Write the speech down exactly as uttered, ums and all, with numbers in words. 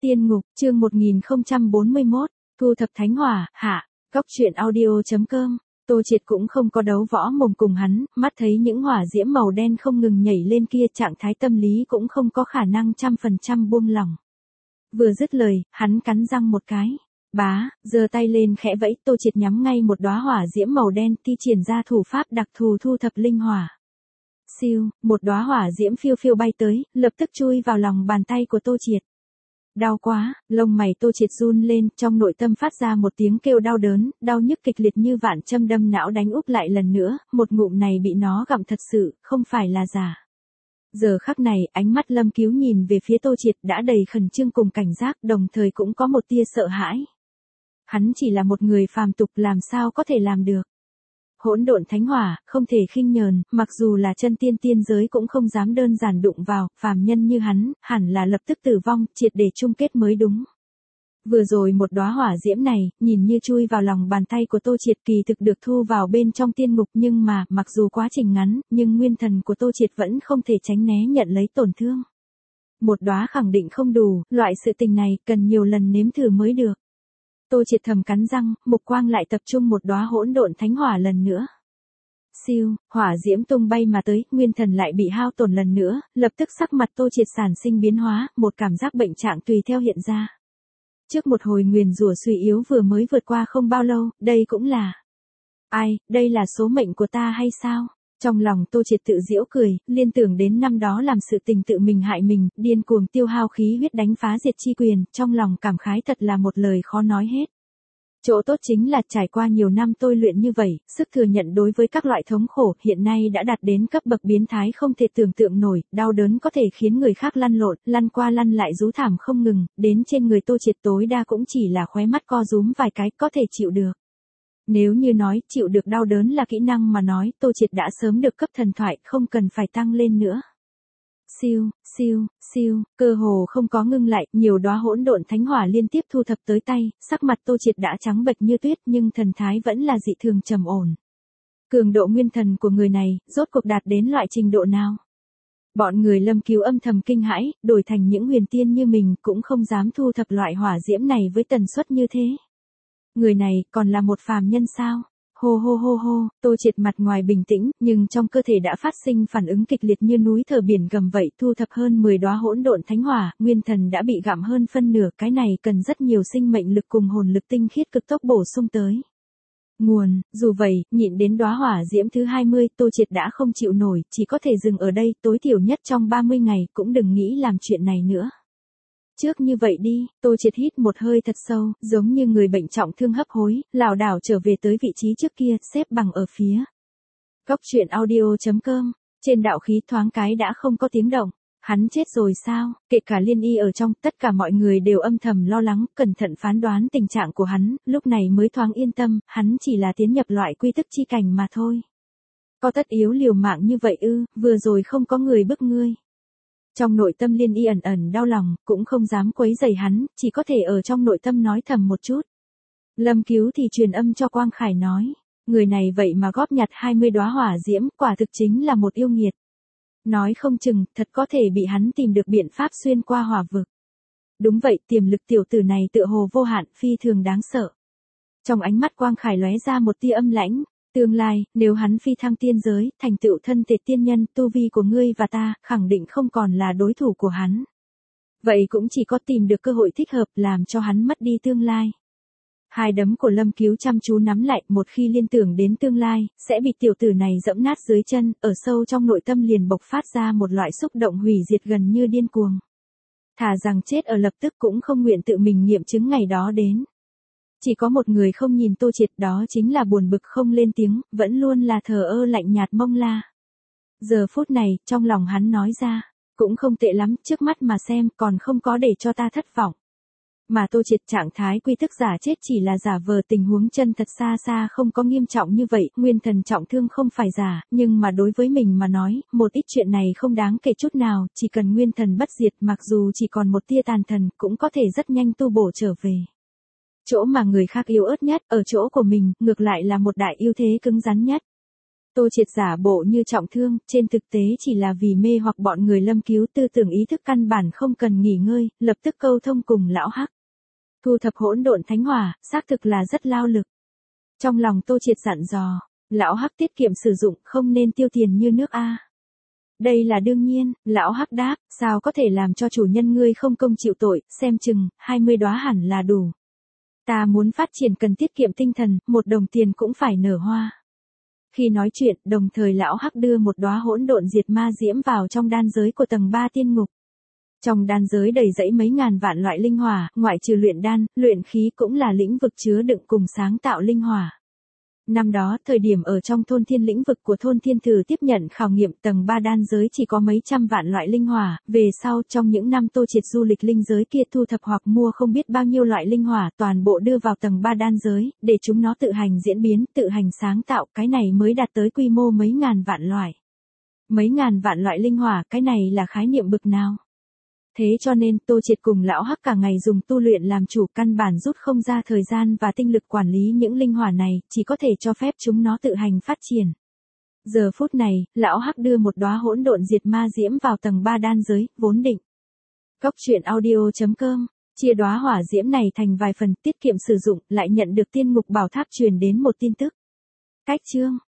Tiên ngục, chương một nghìn không trăm bốn mươi mốt, thu thập thánh hỏa, hạ, góc truyện audio.com. Tô Triệt cũng không có đấu võ mồm cùng hắn, mắt thấy những hỏa diễm màu đen không ngừng nhảy lên kia, trạng thái tâm lý cũng không có khả năng trăm phần trăm buông lỏng. Vừa dứt lời, hắn cắn răng một cái. Bá, giơ tay lên khẽ vẫy, Tô Triệt nhắm ngay một đóa hỏa diễm màu đen, thi triển ra thủ pháp đặc thù thu thập linh hỏa. Siêu, một đóa hỏa diễm phiêu phiêu bay tới, lập tức chui vào lòng bàn tay của Tô Triệt. Đau quá, lông mày Tô Triệt run lên, trong nội tâm phát ra một tiếng kêu đau đớn, đau nhức kịch liệt như vạn châm đâm não đánh úp lại lần nữa, một ngụm này bị nó gặm thật sự, không phải là giả. Giờ khắc này, ánh mắt Lâm Cứu nhìn về phía Tô Triệt đã đầy khẩn trương cùng cảnh giác, đồng thời cũng có một tia sợ hãi. Hắn chỉ là một người phàm tục, làm sao có thể làm được. Hỗn độn thánh hỏa, không thể khinh nhờn, mặc dù là chân tiên tiên giới cũng không dám đơn giản đụng vào, phàm nhân như hắn, hẳn là lập tức tử vong, triệt để chung kết mới đúng. Vừa rồi một đóa hỏa diễm này, nhìn như chui vào lòng bàn tay của Tô Triệt, kỳ thực được thu vào bên trong tiên ngục, nhưng mà, mặc dù quá trình ngắn, nhưng nguyên thần của Tô Triệt vẫn không thể tránh né nhận lấy tổn thương. Một đóa khẳng định không đủ, loại sự tình này, cần nhiều lần nếm thử mới được. Tô Triệt thầm cắn răng, mục quang lại tập trung một đóa hỗn độn thánh hỏa lần nữa. Siêu, hỏa diễm tung bay mà tới, nguyên thần lại bị hao tổn lần nữa, lập tức sắc mặt Tô Triệt sản sinh biến hóa, một cảm giác bệnh trạng tùy theo hiện ra. Trước một hồi nguyền rủa suy yếu vừa mới vượt qua không bao lâu, đây cũng là... Ai, đây là số mệnh của ta hay sao? Trong lòng Tô Triệt tự giễu cười, liên tưởng đến năm đó làm sự tình tự mình hại mình, điên cuồng tiêu hao khí huyết đánh phá diệt chi quyền, trong lòng cảm khái thật là một lời khó nói hết. Chỗ tốt chính là trải qua nhiều năm tôi luyện như vậy, sức thừa nhận đối với các loại thống khổ hiện nay đã đạt đến cấp bậc biến thái không thể tưởng tượng nổi, đau đớn có thể khiến người khác lăn lộn, lăn qua lăn lại rú thảm không ngừng, đến trên người Tô Triệt tối đa cũng chỉ là khóe mắt co rúm vài cái có thể chịu được. Nếu như nói chịu được đau đớn là kỹ năng mà nói, Tô Triệt đã sớm được cấp thần thoại, không cần phải tăng lên nữa. Siêu, siêu, siêu, cơ hồ không có ngưng lại, nhiều đóa hỗn độn thánh hỏa liên tiếp thu thập tới tay, sắc mặt Tô Triệt đã trắng bệch như tuyết nhưng thần thái vẫn là dị thường trầm ổn. Cường độ nguyên thần của người này, rốt cuộc đạt đến loại trình độ nào? Bọn người Lâm Cứu âm thầm kinh hãi, đổi thành những huyền tiên như mình cũng không dám thu thập loại hỏa diễm này với tần suất như thế. Người này, còn là một phàm nhân sao? Hô hô hô hô, Tô Triệt mặt ngoài bình tĩnh, nhưng trong cơ thể đã phát sinh phản ứng kịch liệt như núi thở biển gầm vậy, thu thập hơn mười đóa hỗn độn thánh hỏa, nguyên thần đã bị gặm hơn phân nửa, cái này cần rất nhiều sinh mệnh lực cùng hồn lực tinh khiết cực tốc bổ sung tới. Nguồn, dù vậy, nhịn đến đóa hỏa diễm thứ hai mươi, Tô Triệt đã không chịu nổi, chỉ có thể dừng ở đây, tối thiểu nhất trong ba mươi ngày, cũng đừng nghĩ làm chuyện này nữa. Trước như vậy đi, Tô Triệt hít một hơi thật sâu, giống như người bệnh trọng thương hấp hối, lảo đảo trở về tới vị trí trước kia, xếp bằng ở phía. Góc truyện audio.com, trên đạo khí thoáng cái đã không có tiếng động. Hắn chết rồi sao? Kể cả Liên Y ở trong, tất cả mọi người đều âm thầm lo lắng, cẩn thận phán đoán tình trạng của hắn, lúc này mới thoáng yên tâm, hắn chỉ là tiến nhập loại quy tức chi cảnh mà thôi. Có tất yếu liều mạng như vậy ư, vừa rồi không có người bức ngươi. Trong nội tâm Liên Y ẩn ẩn đau lòng, cũng không dám quấy rầy hắn, chỉ có thể ở trong nội tâm nói thầm một chút. Lâm Cứu thì truyền âm cho Quang Khải nói, người này vậy mà góp nhặt hai mươi đóa hỏa diễm, quả thực chính là một yêu nghiệt. Nói không chừng, thật có thể bị hắn tìm được biện pháp xuyên qua hỏa vực. Đúng vậy, tiềm lực tiểu tử này tựa hồ vô hạn, phi thường đáng sợ. Trong ánh mắt Quang Khải lóe ra một tia âm lãnh. Tương lai, nếu hắn phi thăng tiên giới, thành tựu thân thể tiên nhân, tu vi của ngươi và ta, khẳng định không còn là đối thủ của hắn. Vậy cũng chỉ có tìm được cơ hội thích hợp làm cho hắn mất đi tương lai. Hai đấm của Lâm Cứu chăm chú nắm lại, một khi liên tưởng đến tương lai, sẽ bị tiểu tử này dẫm nát dưới chân, ở sâu trong nội tâm liền bộc phát ra một loại xúc động hủy diệt gần như điên cuồng. Thà rằng chết ở lập tức cũng không nguyện tự mình nghiệm chứng ngày đó đến. Chỉ có một người không nhìn Tô Triệt, đó chính là buồn bực không lên tiếng, vẫn luôn là thờ ơ lạnh nhạt Mông La. Giờ phút này, trong lòng hắn nói ra, cũng không tệ lắm, trước mắt mà xem, còn không có để cho ta thất vọng. Mà Tô Triệt trạng thái quy thức giả chết chỉ là giả vờ, tình huống chân thật xa xa không có nghiêm trọng như vậy, nguyên thần trọng thương không phải giả, nhưng mà đối với mình mà nói, một ít chuyện này không đáng kể chút nào, chỉ cần nguyên thần bất diệt, mặc dù chỉ còn một tia tàn thần, cũng có thể rất nhanh tu bổ trở về. Chỗ mà người khác yếu ớt nhất, ở chỗ của mình, ngược lại là một đại ưu thế cứng rắn nhất. Tô Triệt giả bộ như trọng thương, trên thực tế chỉ là vì mê hoặc bọn người Lâm Cứu, tư tưởng ý thức căn bản không cần nghỉ ngơi, lập tức câu thông cùng lão Hắc. Thu thập hỗn độn thánh hỏa, xác thực là rất lao lực. Trong lòng Tô Triệt dặn dò, lão Hắc tiết kiệm sử dụng, không nên tiêu tiền như nước a. Đây là đương nhiên, lão Hắc đáp, sao có thể làm cho chủ nhân ngươi không công chịu tội, xem chừng, hai mươi đóa hẳn là đủ. Ta muốn phát triển cần tiết kiệm tinh thần, một đồng tiền cũng phải nở hoa. Khi nói chuyện, đồng thời lão Hắc đưa một đóa hỗn độn diệt ma diễm vào trong đan giới của tầng ba tiên ngục. Trong đan giới đầy dẫy mấy ngàn vạn loại linh hỏa, ngoại trừ luyện đan, luyện khí cũng là lĩnh vực chứa đựng cùng sáng tạo linh hỏa. Năm đó, thời điểm ở trong thôn thiên lĩnh vực của thôn thiên thử tiếp nhận khảo nghiệm tầng ba đan giới chỉ có mấy trăm vạn loại linh hỏa, về sau trong những năm Tô Triệt du lịch linh giới kia thu thập hoặc mua không biết bao nhiêu loại linh hỏa toàn bộ đưa vào tầng ba đan giới, để chúng nó tự hành diễn biến, tự hành sáng tạo, cái này mới đạt tới quy mô mấy ngàn vạn loại. Mấy ngàn vạn loại linh hỏa, cái này là khái niệm bực nào? Thế cho nên Tô Triệt cùng lão Hắc cả ngày dùng tu luyện làm chủ, căn bản rút không ra thời gian và tinh lực quản lý những linh hỏa này, chỉ có thể cho phép chúng nó tự hành phát triển. Giờ phút này, lão Hắc đưa một đóa hỗn độn diệt ma diễm vào tầng ba đan giới, vốn định. Góc truyện audio chấm com, chia đóa hỏa diễm này thành vài phần, tiết kiệm sử dụng, lại nhận được tiên ngục bảo tháp truyền đến một tin tức. Cách chương